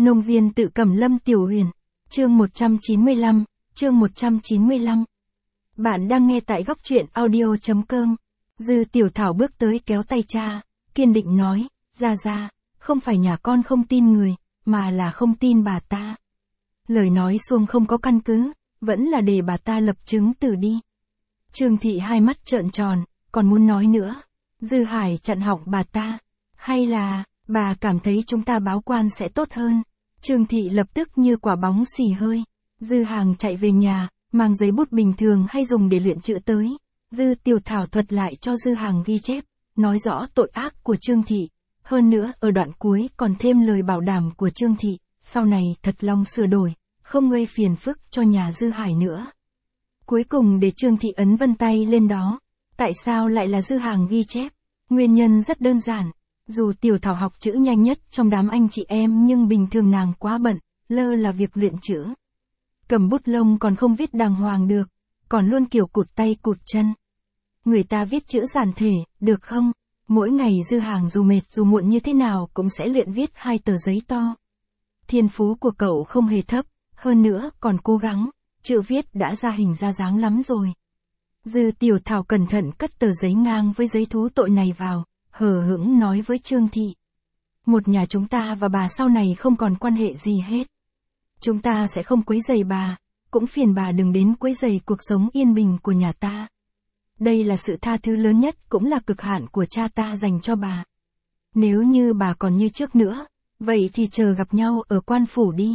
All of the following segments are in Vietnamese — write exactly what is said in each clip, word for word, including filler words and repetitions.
Nông viên tự Cẩm Lâm Tiểu Huyền, chương một trăm chín mươi lăm, chương một trăm chín mươi lăm. Bạn đang nghe tại góc truyện audio chấm com. Dư Tiểu Thảo bước tới kéo tay cha, kiên định nói, ra ra, không phải nhà con không tin người, mà là không tin bà ta. Lời nói xuông không có căn cứ, vẫn là để bà ta lập chứng tử đi. Trương Thị hai mắt trợn tròn, còn muốn nói nữa. Dư Hải chặn họng bà ta. Hay là, bà cảm thấy chúng ta báo quan sẽ tốt hơn. Trương Thị lập tức như quả bóng xì hơi. Dư Hàng chạy về nhà, mang giấy bút bình thường hay dùng để luyện chữ tới. Dư Tiểu Thảo thuật lại cho Dư Hàng ghi chép, nói rõ tội ác của Trương Thị. Hơn nữa, ở đoạn cuối còn thêm lời bảo đảm của Trương Thị, sau này thật lòng sửa đổi, không gây phiền phức cho nhà Dư Hải nữa. Cuối cùng để Trương Thị ấn vân tay lên đó. Tại sao lại là Dư Hàng ghi chép? Nguyên nhân rất đơn giản. Dù Tiểu Thảo học chữ nhanh nhất trong đám anh chị em nhưng bình thường nàng quá bận, lơ là việc luyện chữ. Cầm bút lông còn không viết đàng hoàng được, còn luôn kiểu cụt tay cụt chân. Người ta viết chữ giản thể, được không? Mỗi ngày Dư Hàng dù mệt dù muộn như thế nào cũng sẽ luyện viết hai tờ giấy to. Thiên phú của cậu không hề thấp, hơn nữa còn cố gắng, chữ viết đã ra hình ra dáng lắm rồi. Dư Tiểu Thảo cẩn thận cất tờ giấy ngang với giấy thú tội này vào, hờ hững nói với Trương Thị. Một nhà chúng ta và bà sau này không còn quan hệ gì hết. Chúng ta sẽ không quấy rầy bà, cũng phiền bà đừng đến quấy rầy cuộc sống yên bình của nhà ta. Đây là sự tha thứ lớn nhất cũng là cực hạn của cha ta dành cho bà. Nếu như bà còn như trước nữa, vậy thì chờ gặp nhau ở quan phủ đi.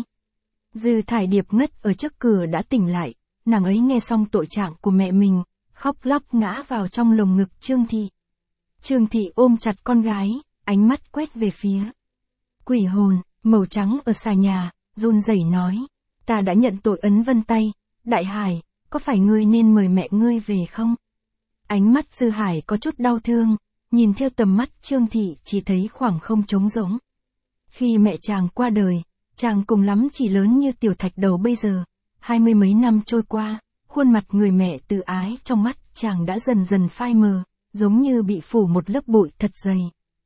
Dư Thải Điệp ngất ở trước cửa đã tỉnh lại, nàng ấy nghe xong tội trạng của mẹ mình, khóc lóc ngã vào trong lồng ngực Trương Thị. Trương Thị ôm chặt con gái, ánh mắt quét về phía quỷ hồn, màu trắng ở xà nhà, run rẩy nói, ta đã nhận tội ấn vân tay, Đại Hải, có phải ngươi nên mời mẹ ngươi về không? Ánh mắt Dư Hải có chút đau thương, nhìn theo tầm mắt Trương Thị chỉ thấy khoảng không trống rỗng. Khi mẹ chàng qua đời, chàng cùng lắm chỉ lớn như tiểu thạch đầu bây giờ, hai mươi mấy năm trôi qua, khuôn mặt người mẹ từ ái trong mắt chàng đã dần dần phai mờ, giống như bị phủ một lớp bụi thật dày.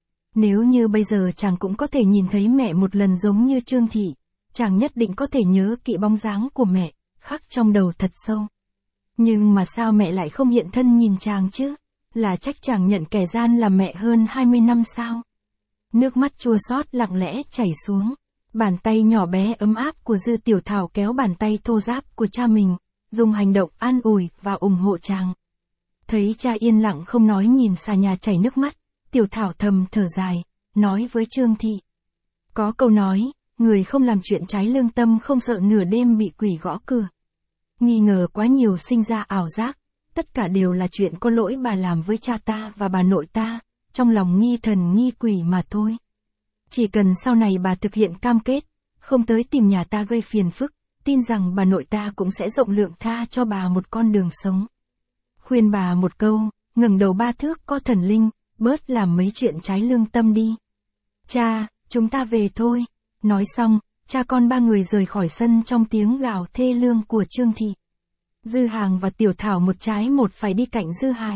Nếu như bây giờ chàng cũng có thể nhìn thấy mẹ một lần giống như Trương Thị, chàng nhất định có thể nhớ kỹ bóng dáng của mẹ, khắc trong đầu thật sâu. Nhưng mà sao mẹ lại không hiện thân nhìn chàng chứ? Là trách chàng nhận kẻ gian làm mẹ hơn hai mươi năm sao? Nước mắt chua xót lặng lẽ chảy xuống. Bàn tay nhỏ bé ấm áp của Dư Tiểu Thảo kéo bàn tay thô ráp của cha mình, dùng hành động an ủi và ủng hộ chàng. Thấy cha yên lặng không nói nhìn xà nhà chảy nước mắt, Tiểu Thảo thầm thở dài, nói với Trương Thị. Có câu nói, người không làm chuyện trái lương tâm không sợ nửa đêm bị quỷ gõ cửa. Nghi ngờ quá nhiều sinh ra ảo giác, tất cả đều là chuyện có lỗi bà làm với cha ta và bà nội ta, trong lòng nghi thần nghi quỷ mà thôi. Chỉ cần sau này bà thực hiện cam kết, không tới tìm nhà ta gây phiền phức, tin rằng bà nội ta cũng sẽ rộng lượng tha cho bà một con đường sống. Khuyên bà một câu, ngẩng đầu ba thước có thần linh, bớt làm mấy chuyện trái lương tâm đi. Cha, chúng ta về thôi. Nói xong, cha con ba người rời khỏi sân trong tiếng gào thê lương của Trương Thị. Dư Hàng và Tiểu Thảo một trái một phải đi cạnh Dư Hải.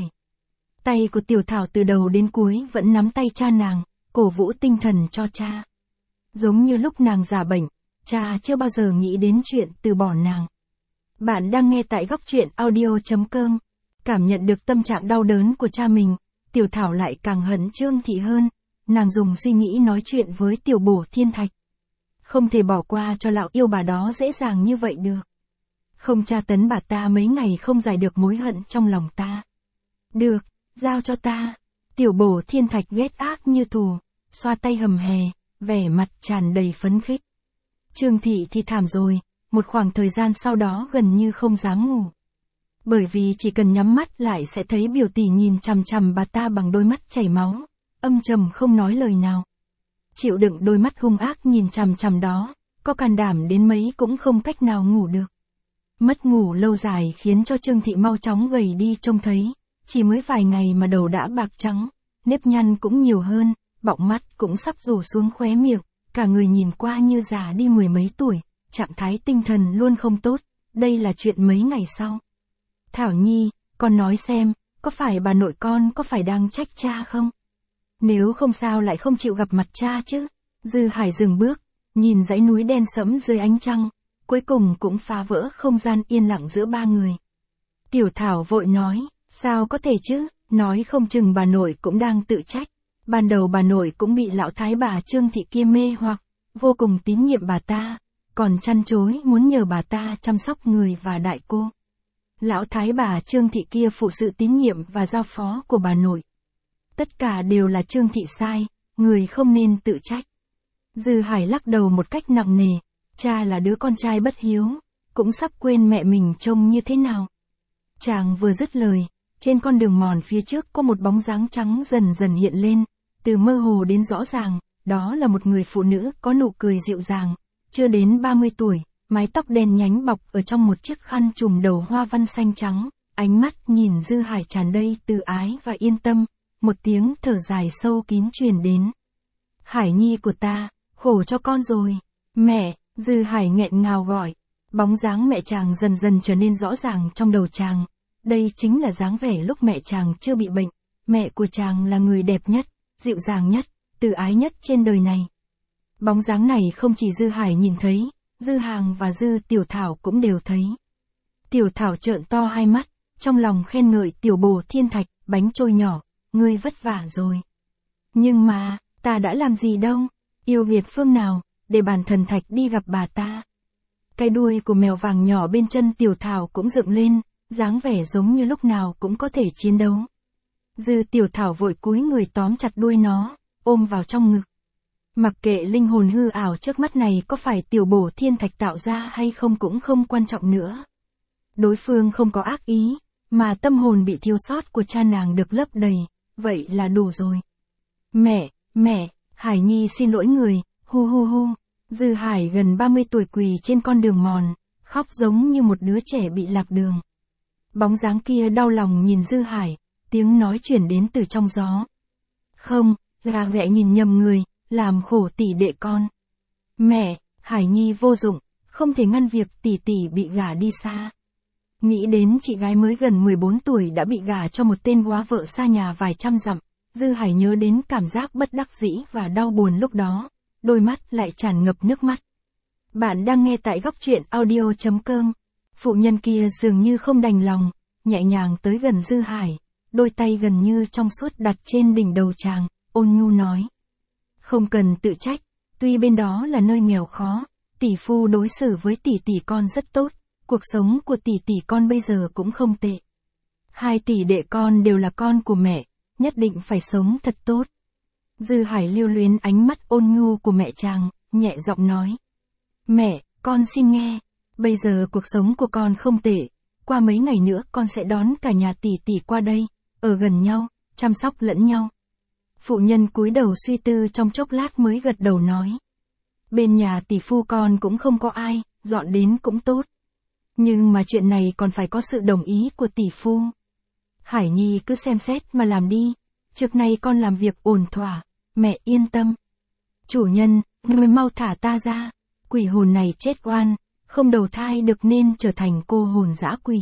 Tay của Tiểu Thảo từ đầu đến cuối vẫn nắm tay cha nàng, cổ vũ tinh thần cho cha. Giống như lúc nàng già bệnh, cha chưa bao giờ nghĩ đến chuyện từ bỏ nàng. Bạn đang nghe tại góc truyện audio chấm com. Cảm nhận được tâm trạng đau đớn của cha mình, Tiểu Thảo lại càng hận Trương Thị hơn. Nàng dùng suy nghĩ nói chuyện với Tiểu Bổ Thiên Thạch. Không thể bỏ qua cho lão yêu bà đó dễ dàng như vậy được. Không tra tấn bà ta mấy ngày không giải được mối hận trong lòng ta. Được, giao cho ta. Tiểu Bổ Thiên Thạch ghét ác như thù, xoa tay hầm hè, vẻ mặt tràn đầy phấn khích. Trương Thị thì thảm rồi, một khoảng thời gian sau đó gần như không dám ngủ. Bởi vì chỉ cần nhắm mắt lại sẽ thấy biểu tỷ nhìn chằm chằm bà ta bằng đôi mắt chảy máu, âm trầm không nói lời nào. Chịu đựng đôi mắt hung ác nhìn chằm chằm đó, có can đảm đến mấy cũng không cách nào ngủ được. Mất ngủ lâu dài khiến cho Trương Thị mau chóng gầy đi trông thấy, chỉ mới vài ngày mà đầu đã bạc trắng, nếp nhăn cũng nhiều hơn, bọng mắt cũng sắp rủ xuống khóe miệng, cả người nhìn qua như già đi mười mấy tuổi, trạng thái tinh thần luôn không tốt, đây là chuyện mấy ngày sau. Thảo Nhi, con nói xem, có phải bà nội con có phải đang trách cha không? Nếu không sao lại không chịu gặp mặt cha chứ? Dư Hải dừng bước, nhìn dãy núi đen sẫm dưới ánh trăng, cuối cùng cũng phá vỡ không gian yên lặng giữa ba người. Tiểu Thảo vội nói, sao có thể chứ, nói không chừng bà nội cũng đang tự trách. Ban đầu bà nội cũng bị lão thái bà Trương Thị kia mê hoặc, vô cùng tín nhiệm bà ta, còn chăn chối muốn nhờ bà ta chăm sóc người và đại cô. Lão thái bà Trương Thị kia phụ sự tín nhiệm và giao phó của bà nội. Tất cả đều là Trương Thị sai, người không nên tự trách. Dư Hải lắc đầu một cách nặng nề, cha là đứa con trai bất hiếu, cũng sắp quên mẹ mình trông như thế nào. Chàng vừa dứt lời, trên con đường mòn phía trước có một bóng dáng trắng dần dần hiện lên, từ mơ hồ đến rõ ràng, đó là một người phụ nữ có nụ cười dịu dàng, chưa đến ba mươi tuổi, mái tóc đen nhánh bọc ở trong một chiếc khăn trùm đầu hoa văn xanh trắng, ánh mắt nhìn Dư Hải tràn đầy từ ái và yên tâm, một tiếng thở dài sâu kín truyền đến. Hải nhi của ta, khổ cho con rồi. Mẹ, Dư Hải nghẹn ngào gọi. Bóng dáng mẹ chàng dần dần trở nên rõ ràng trong đầu chàng. Đây chính là dáng vẻ lúc mẹ chàng chưa bị bệnh. Mẹ của chàng là người đẹp nhất, dịu dàng nhất, từ ái nhất trên đời này. Bóng dáng này không chỉ Dư Hải nhìn thấy, Dư Hàng và Dư Tiểu Thảo cũng đều thấy. Tiểu Thảo trợn to hai mắt, trong lòng khen ngợi tiểu bồ thiên thạch, bánh trôi nhỏ, ngươi vất vả rồi. Nhưng mà, ta đã làm gì đâu, yêu Việt phương nào, để bản thần thạch đi gặp bà ta. Cái đuôi của mèo vàng nhỏ bên chân Tiểu Thảo cũng dựng lên, dáng vẻ giống như lúc nào cũng có thể chiến đấu. Dư Tiểu Thảo vội cúi người tóm chặt đuôi nó, ôm vào trong ngực. Mặc kệ linh hồn hư ảo trước mắt này có phải tiểu bổ thiên thạch tạo ra hay không cũng không quan trọng nữa. Đối phương không có ác ý, mà tâm hồn bị thiếu sót của cha nàng được lấp đầy, vậy là đủ rồi. Mẹ, mẹ, Hải nhi xin lỗi người, hu hu hu. Dư Hải gần ba mươi tuổi quỳ trên con đường mòn, khóc giống như một đứa trẻ bị lạc đường. Bóng dáng kia đau lòng nhìn Dư Hải, tiếng nói chuyển đến từ trong gió. Không, là mẹ nhìn nhầm người, làm khổ tỷ đệ con. Mẹ, Hải nhi vô dụng, không thể ngăn việc tỷ tỷ bị gả đi xa. Nghĩ đến chị gái mới gần mười bốn tuổi đã bị gả cho một tên góa vợ xa nhà vài trăm dặm, Dư Hải nhớ đến cảm giác bất đắc dĩ và đau buồn lúc đó, đôi mắt lại tràn ngập nước mắt. Bạn đang nghe tại góc truyện audio chấm com. Phụ nhân kia dường như không đành lòng, nhẹ nhàng tới gần Dư Hải, đôi tay gần như trong suốt đặt trên đỉnh đầu chàng, ôn nhu nói. Không cần tự trách, tuy bên đó là nơi nghèo khó, tỷ phu đối xử với tỷ tỷ con rất tốt, cuộc sống của tỷ tỷ con bây giờ cũng không tệ. Hai tỷ đệ con đều là con của mẹ, nhất định phải sống thật tốt. Dư Hải lưu luyến ánh mắt ôn nhu của mẹ chàng, nhẹ giọng nói. Mẹ, con xin nghe, bây giờ cuộc sống của con không tệ, qua mấy ngày nữa con sẽ đón cả nhà tỷ tỷ qua đây, ở gần nhau, chăm sóc lẫn nhau. Phụ nhân cúi đầu suy tư trong chốc lát mới gật đầu nói. Bên nhà tỷ phu con cũng không có ai, dọn đến cũng tốt. Nhưng mà chuyện này còn phải có sự đồng ý của tỷ phu. Hải nhi cứ xem xét mà làm đi, trước nay con làm việc ổn thỏa, mẹ yên tâm. Chủ nhân, người mau thả ta ra, quỷ hồn này chết oan, không đầu thai được nên trở thành cô hồn dã quỷ.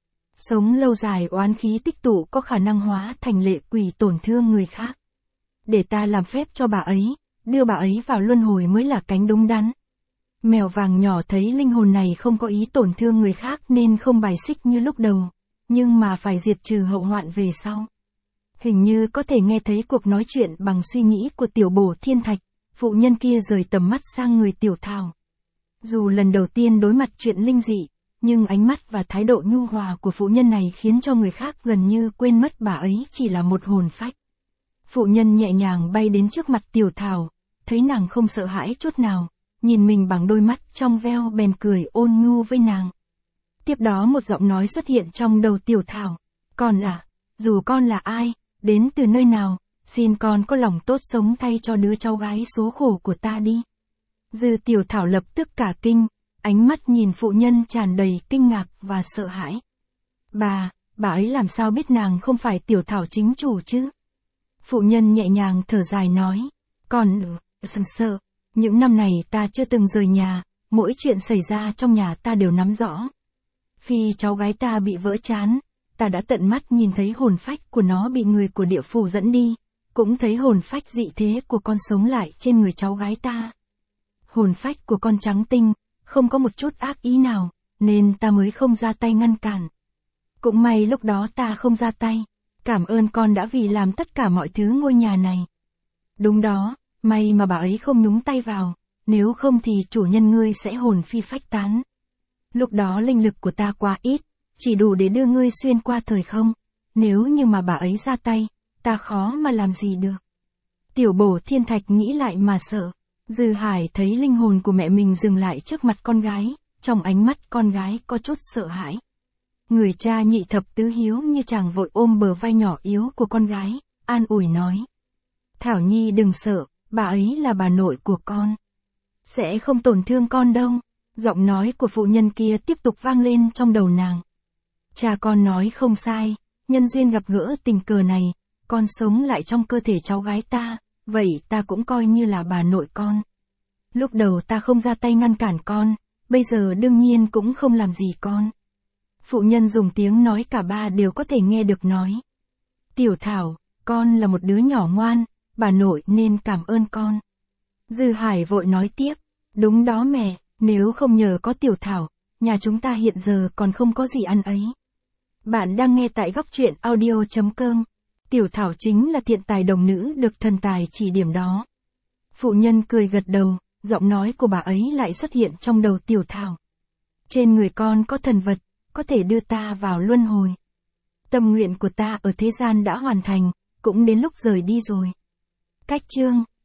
Sống lâu dài oán khí tích tụ có khả năng hóa thành lệ quỷ tổn thương người khác. Để ta làm phép cho bà ấy, đưa bà ấy vào luân hồi mới là cánh đúng đắn. Mèo vàng nhỏ thấy linh hồn này không có ý tổn thương người khác nên không bài xích như lúc đầu, nhưng mà phải diệt trừ hậu hoạn về sau. Hình như có thể nghe thấy cuộc nói chuyện bằng suy nghĩ của tiểu bổ thiên thạch, phụ nhân kia rời tầm mắt sang người Tiểu Thảo. Dù lần đầu tiên đối mặt chuyện linh dị, nhưng ánh mắt và thái độ nhu hòa của phụ nhân này khiến cho người khác gần như quên mất bà ấy chỉ là một hồn phách. Phụ nhân nhẹ nhàng bay đến trước mặt Tiểu Thảo, thấy nàng không sợ hãi chút nào, nhìn mình bằng đôi mắt trong veo bèn cười ôn nhu với nàng. Tiếp đó một giọng nói xuất hiện trong đầu Tiểu Thảo. Con à, dù con là ai, đến từ nơi nào, xin con có lòng tốt sống thay cho đứa cháu gái số khổ của ta đi. Dư Tiểu Thảo lập tức cả kinh, ánh mắt nhìn phụ nhân tràn đầy kinh ngạc và sợ hãi. Bà, bà ấy làm sao biết nàng không phải Tiểu Thảo chính chủ chứ? Phụ nhân nhẹ nhàng thở dài nói. Con, ừ, sợ, những năm này ta chưa từng rời nhà, mỗi chuyện xảy ra trong nhà ta đều nắm rõ. Khi cháu gái ta bị vỡ trán, ta đã tận mắt nhìn thấy hồn phách của nó bị người của địa phủ dẫn đi, cũng thấy hồn phách dị thế của con sống lại trên người cháu gái ta. hồn phách của con trắng tinh, không có một chút ác ý nào, nên ta mới không ra tay ngăn cản. Cũng may lúc đó ta không ra tay, cảm ơn con đã vì làm tất cả mọi thứ ngôi nhà này. Đúng đó, may mà bà ấy không nhúng tay vào, nếu không thì chủ nhân ngươi sẽ hồn phi phách tán. Lúc đó linh lực của ta quá ít, chỉ đủ để đưa ngươi xuyên qua thời không, nếu như mà bà ấy ra tay, ta khó mà làm gì được. Tiểu Bổ Thiên Thạch nghĩ lại mà sợ. Dư Hải thấy linh hồn của mẹ mình dừng lại trước mặt con gái, trong ánh mắt con gái có chút sợ hãi. Người cha nhị thập tứ hiếu như chàng vội ôm bờ vai nhỏ yếu của con gái, an ủi nói. Thảo Nhi đừng sợ, bà ấy là bà nội của con. Sẽ không tổn thương con đâu. Giọng nói của phụ nhân kia tiếp tục vang lên trong đầu nàng. Cha con nói không sai, nhân duyên gặp gỡ tình cờ này, con sống lại trong cơ thể cháu gái ta, vậy ta cũng coi như là bà nội con. Lúc đầu ta không ra tay ngăn cản con, bây giờ đương nhiên cũng không làm gì con. Phụ nhân dùng tiếng nói cả ba đều có thể nghe được nói. Tiểu Thảo, con là một đứa nhỏ ngoan, bà nội nên cảm ơn con. Dư Hải vội nói tiếp, đúng đó mẹ, nếu không nhờ có Tiểu Thảo, nhà chúng ta hiện giờ còn không có gì ăn ấy. Bạn đang nghe tại góc truyện audio chấm com. Tiểu Thảo chính là thiện tài đồng nữ được thần tài chỉ điểm đó. Phụ nhân cười gật đầu, giọng nói của bà ấy lại xuất hiện trong đầu Tiểu Thảo. Trên người con có thần vật, có thể đưa ta vào luân hồi. Tâm nguyện của ta ở thế gian đã hoàn thành, cũng đến lúc rời đi rồi. Cách chương